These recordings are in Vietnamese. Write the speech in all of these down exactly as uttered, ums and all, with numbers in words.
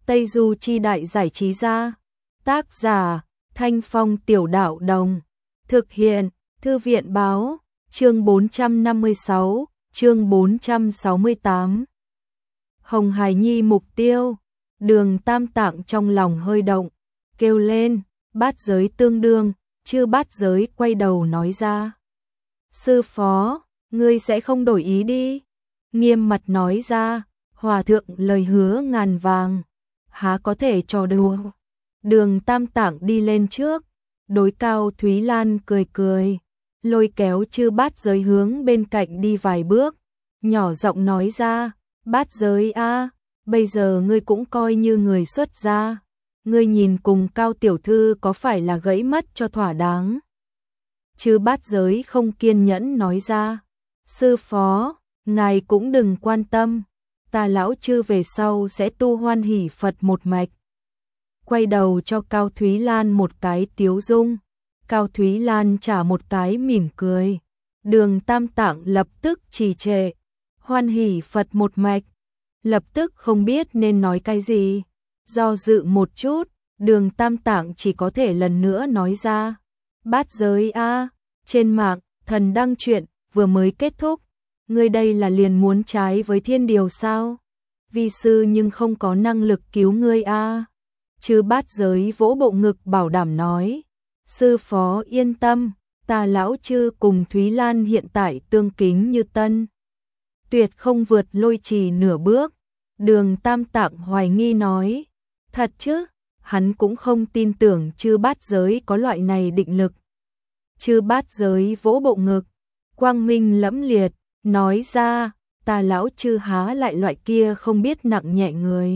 Tây Du Chi Đại Giải Trí Gia. Tác giả Thanh Phong Tiểu Đạo Đồng. Thực hiện Thư viện Báo. Chương bốn trăm năm mươi sáu, chương bốn trăm sáu mươi tám. Hồng Hải Nhi mục tiêu. Đường Tam Tạng trong lòng hơi động, kêu lên, bát giới tương đương, chư bát giới quay đầu nói ra. Sư phó, ngươi sẽ không đổi ý đi. Nghiêm mặt nói ra, hòa thượng lời hứa ngàn vàng, há có thể trò đùa. Đường Tam Tạng đi lên trước, đối Cao Thúy Lan cười cười, lôi kéo chư bát giới hướng bên cạnh đi vài bước, nhỏ giọng nói ra, bát giới a, bây giờ ngươi cũng coi như người xuất gia, ngươi nhìn cùng Cao tiểu thư có phải là gãy mất cho thỏa đáng. Chư bát giới không kiên nhẫn nói ra, sư phó, ngài cũng đừng quan tâm, ta lão chư về sau sẽ tu hoan hỷ Phật một mạch. Quay đầu cho Cao Thúy Lan một cái tiếu dung, Cao Thúy Lan trả một cái mỉm cười. Đường Tam Tạng lập tức trì trệ, hoan hỷ Phật một mạch, lập tức không biết nên nói cái gì. Do dự một chút, Đường Tam Tạng chỉ có thể lần nữa nói ra, bát giới a, trên mạng thần đăng truyện vừa mới kết thúc, ngươi đây là liền muốn trái với thiên điều sao? Vi sư nhưng không có năng lực cứu ngươi a. Chư bát giới vỗ bộ ngực bảo đảm nói, sư phó yên tâm, ta lão chư cùng Thúy Lan hiện tại tương kính như tân, tuyệt không vượt lôi trì nửa bước. Đường Tam Tạng hoài nghi nói, thật chứ? Hắn cũng không tin tưởng chư bát giới có loại này định lực. Chư bát giới vỗ bộ ngực, quang minh lẫm liệt, nói ra, ta lão chư há lại loại kia không biết nặng nhẹ người.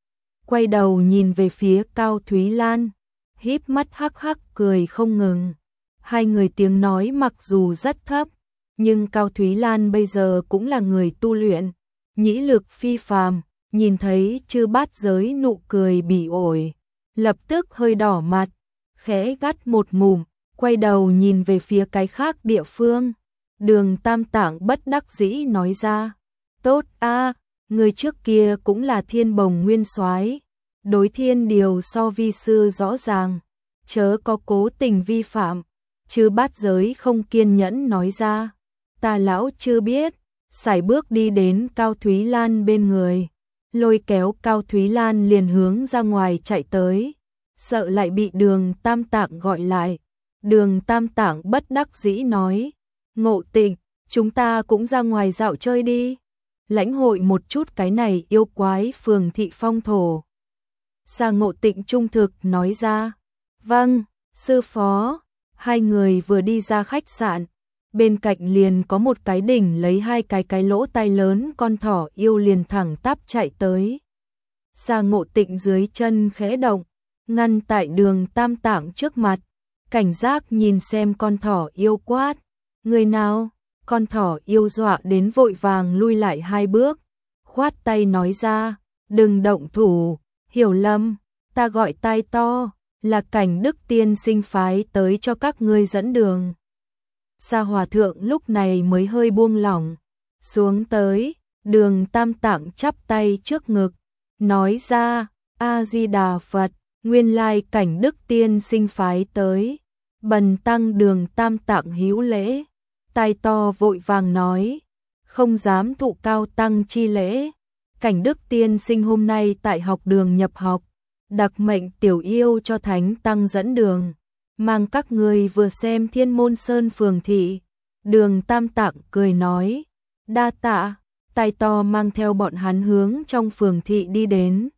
Quay đầu nhìn về phía Cao Thúy Lan, híp mắt hắc hắc cười không ngừng. Hai người tiếng nói mặc dù rất thấp, nhưng Cao Thúy Lan bây giờ cũng là người tu luyện, nhĩ lực phi phàm, nhìn thấy chư bát giới nụ cười bỉ ổi, lập tức hơi đỏ mặt, khẽ gắt một ngụm, quay đầu nhìn về phía cái khác địa phương. Đường Tam Tạng bất đắc dĩ nói ra, tốt a, người trước kia cũng là thiên bồng nguyên soái, đối thiên điều so vi sư rõ ràng, chớ có cố tình vi phạm. Chư bát giới không kiên nhẫn nói ra, ta lão chưa biết, sải bước đi đến Cao Thúy Lan bên người, lôi kéo Cao Thúy Lan liền hướng ra ngoài chạy tới, sợ lại bị Đường Tam Tạng gọi lại. Đường Tam Tạng bất đắc dĩ nói, Ngộ Tịnh, chúng ta cũng ra ngoài dạo chơi đi, lãnh hội một chút cái này yêu quái phường thị phong thổ. Sa Ngộ Tịnh trung thực nói ra, vâng, sư phó. Hai người vừa đi ra khách sạn, bên cạnh liền có một cái đỉnh lấy hai cái cái lỗ tai lớn con thỏ yêu liền thẳng tắp chạy tới. Sa Ngộ Tịnh dưới chân khẽ động, ngăn tại Đường Tam Tạng trước mặt, cảnh giác nhìn xem con thỏ yêu quát, người nào? Con thỏ yêu dọa đến vội vàng lui lại hai bước, khoát tay nói ra, đừng động thủ, hiểu lầm, ta gọi tai to, là Cảnh Đức tiên sinh phái tới cho các ngươi dẫn đường. Sa hòa thượng lúc này mới hơi buông lỏng xuống tới. Đường Tam Tạng chắp tay trước ngực, nói ra, A Di Đà Phật, nguyên lai Cảnh Đức tiên sinh phái tới. Bần tăng Đường Tam Tạng hữu lễ. Tai to vội vàng nói, không dám thụ cao tăng chi lễ, Cảnh Đức tiên sinh hôm nay tại học đường nhập học, đặc mệnh tiểu yêu cho thánh tăng dẫn đường, mang các người vừa xem Thiên Môn Sơn phường thị. Đường Tam Tạng cười nói, đa tạ. Tai to mang theo bọn hắn hướng trong phường thị đi đến.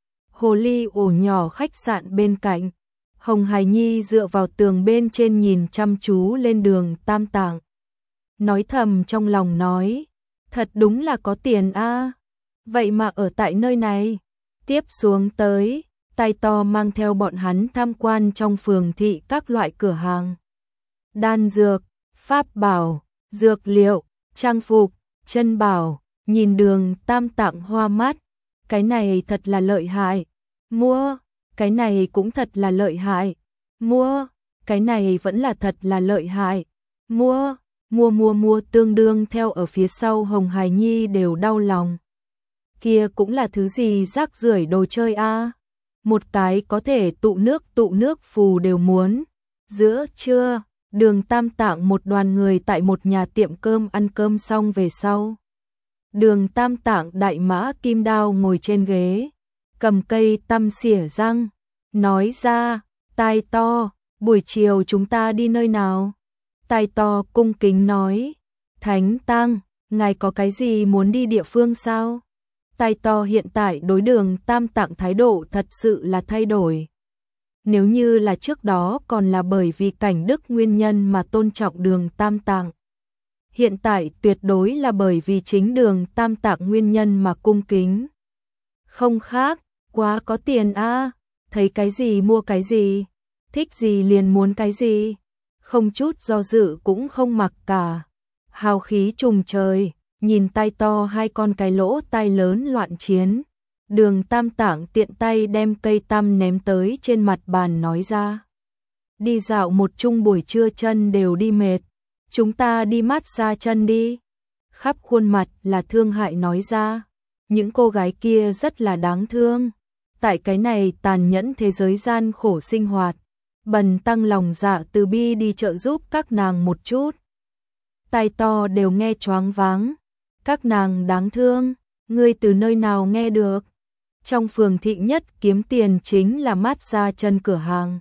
Hồ ly ổ nhỏ khách sạn bên cạnh, Hồng Hải Nhi dựa vào tường bên trên nhìn chăm chú lên Đường Tam Tạng, nói thầm trong lòng nói, thật đúng là có tiền a, vậy mà ở tại nơi này. Tiếp xuống tới, Tai to mang theo bọn hắn tham quan trong phường thị các loại cửa hàng, đan dược, pháp bảo, dược liệu, trang phục, chân bảo. Nhìn Đường Tam Tạng hoa mắt, cái này thật là lợi hại, mua, cái này cũng thật là lợi hại, mua, cái này vẫn là thật là lợi hại, mua, mua mua mua tương đương theo ở phía sau Hồng Hải Nhi đều đau lòng. kia cũng là thứ gì rác rưởi đồ chơi a. Một cái có thể tụ nước tụ nước phù đều muốn. Giữa trưa, Đường Tam Tạng một đoàn người tại một nhà tiệm cơm ăn cơm xong về sau. Đường Tam Tạng đại mã kim đao ngồi trên ghế, cầm cây tăm xỉa răng, nói ra, Tai To, buổi chiều chúng ta đi nơi nào? Tai To cung kính nói, Thánh Tăng, ngài có cái gì muốn đi địa phương sao? Tai To hiện tại đối Đường Tam Tạng thái độ thật sự là thay đổi. Nếu như là trước đó còn là bởi vì cảnh đức nguyên nhân mà tôn trọng Đường Tam Tạng. Hiện tại tuyệt đối là bởi vì chính Đường Tam Tạng nguyên nhân mà cung kính. Không khác, quá có tiền a, thấy cái gì mua cái gì, thích gì liền muốn cái gì, không chút do dự cũng không mặc cả. Hào khí trùng trời, nhìn Tai To hai con cái lỗ tai lớn loạn chiến. Đường Tam Tạng tiện tay đem cây tăm ném tới trên mặt bàn nói ra. Đi dạo một chung buổi trưa chân đều đi mệt, chúng ta đi massage chân đi. Khắp khuôn mặt là thương hại nói ra. Những cô gái kia rất là đáng thương. Tại cái này tàn nhẫn thế giới gian khổ sinh hoạt, Bần Tăng lòng dạ từ bi đi trợ giúp các nàng một chút. Tai To đều nghe choáng váng. Các nàng đáng thương, ngươi từ nơi nào nghe được? Trong phường thị nhất kiếm tiền chính là massage chân cửa hàng.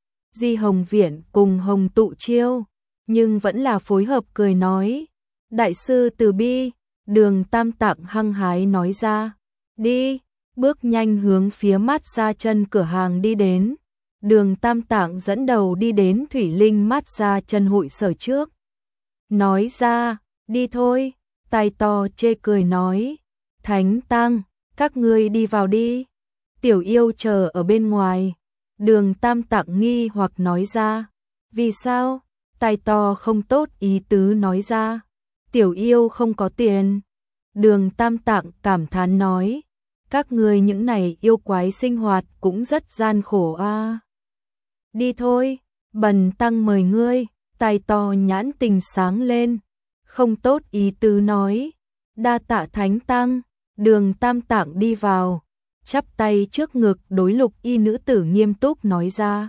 Di Hồng Viễn cùng Hồng Tụ Chiêu, nhưng vẫn là phối hợp cười nói. Đại sư từ bi, Đường Tam Tạng hăng hái nói ra. Đi, bước nhanh hướng phía massage chân cửa hàng đi đến. Đường Tam Tạng dẫn đầu đi đến Thủy Linh massage chân hội sở trước. Nói ra, đi thôi. Tai To chê cười nói. Thánh Tăng, các ngươi đi vào đi. Tiểu Yêu chờ ở bên ngoài. Đường Tam Tạng nghi hoặc nói ra. Vì sao? Tai To không tốt ý tứ nói ra. Tiểu Yêu không có tiền. Đường Tam Tạng cảm thán nói. Các ngươi những này yêu quái sinh hoạt cũng rất gian khổ a. À. Đi thôi, Bần Tăng mời ngươi. Tai To nhãn tình sáng lên. Không tốt ý tứ nói. Đa tạ Thánh Tăng. Đường Tam Tạng đi vào, chắp tay trước ngực đối Lục Y nữ tử nghiêm túc nói ra.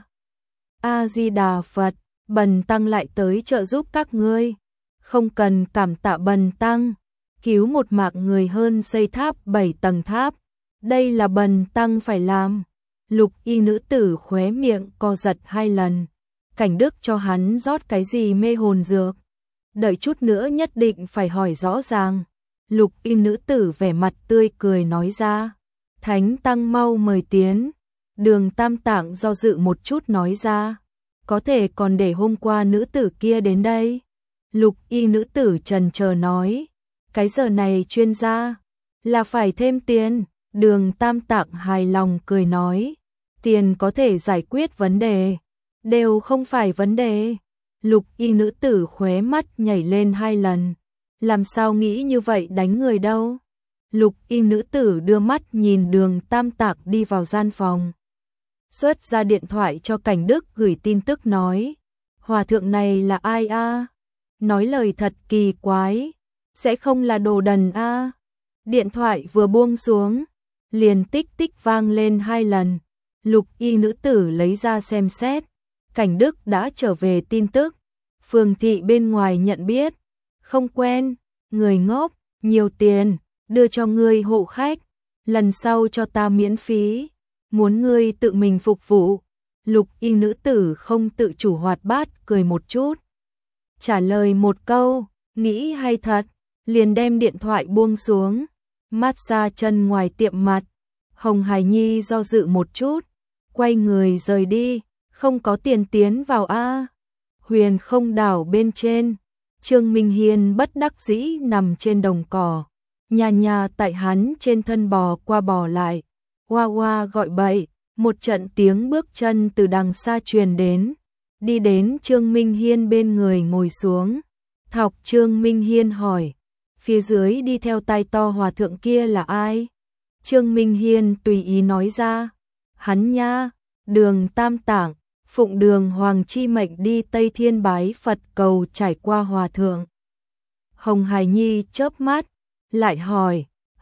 A-di-đà Phật, Bần Tăng lại tới trợ giúp các ngươi. Không cần cảm tạ Bần Tăng, cứu một mạng người hơn xây tháp bảy tầng tháp. Đây là Bần Tăng phải làm. Lục Y nữ tử khóe miệng co giật hai lần. Cảnh đức cho hắn rót cái gì mê hồn dược. Đợi chút nữa nhất định phải hỏi rõ ràng. Lục Y nữ tử vẻ mặt tươi cười nói ra. Thánh Tăng mau mời tiến. Đường Tam Tạng do dự một chút nói ra. Có thể còn để hôm qua nữ tử kia đến đây. Lục Y nữ tử trần chờ nói. Cái giờ này chuyên gia là phải thêm tiền. Đường Tam Tạng hài lòng cười nói. Tiền có thể giải quyết vấn đề. Đều không phải vấn đề. Lục Y nữ tử khóe mắt nhảy lên hai lần. Làm sao nghĩ như vậy đánh người đâu? Lục Y nữ tử đưa mắt nhìn Đường Tam Tạng đi vào gian phòng. Xuất ra điện thoại cho Cảnh Đức gửi tin tức nói. Hòa thượng này là ai a? À? Nói lời thật kỳ quái. Sẽ không là đồ đần a? À? Điện thoại vừa buông xuống, liền tích tích vang lên hai lần. Lục Y nữ tử lấy ra xem xét. Cảnh Đức đã trở về tin tức. Phường thị bên ngoài nhận biết. Không quen, người ngốc, nhiều tiền, đưa cho ngươi hộ khách, lần sau cho ta miễn phí, muốn ngươi tự mình phục vụ. Lục Y nữ tử không tự chủ hoạt bát cười một chút. Trả lời một câu, nghĩ hay thật, liền đem điện thoại buông xuống. Massage chân ngoài tiệm mặt, Hồng Hải Nhi do dự một chút, quay người rời đi, không có tiền tiến vào a. Huyền Không đảo bên trên. Trương Minh Hiên bất đắc dĩ nằm trên đồng cỏ, nhà nhà tại hắn trên thân bò qua bò lại, oa oa gọi bậy, một trận tiếng bước chân từ đằng xa truyền đến, đi đến Trương Minh Hiên bên người ngồi xuống. Thọc Trương Minh Hiên hỏi, phía dưới đi theo Tai To hòa thượng kia là ai? Trương Minh Hiên tùy ý nói ra, hắn nha, Đường Tam Tạng. Phụng Đường Hoàng chi mệnh đi Tây Thiên bái Phật cầu trải qua hòa thượng. Hồng Hải Nhi chớp mắt, lại hỏi,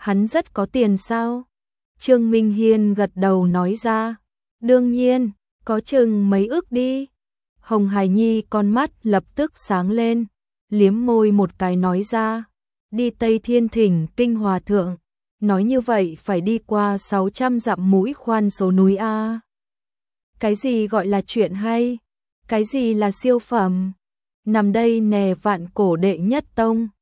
Hắn rất có tiền sao? Trương Minh Hiên gật đầu nói ra. Đương nhiên, có chừng mấy ức đi. Hồng Hải Nhi con mắt lập tức sáng lên, liếm môi một cái nói ra. Đi Tây Thiên Thỉnh Kinh Hòa Thượng. Nói như vậy phải đi qua sáu trăm dặm mũi khoan số núi A. Cái gì gọi là chuyện hay? Cái gì là siêu phẩm? Nằm đây nè vạn cổ đệ nhất tông.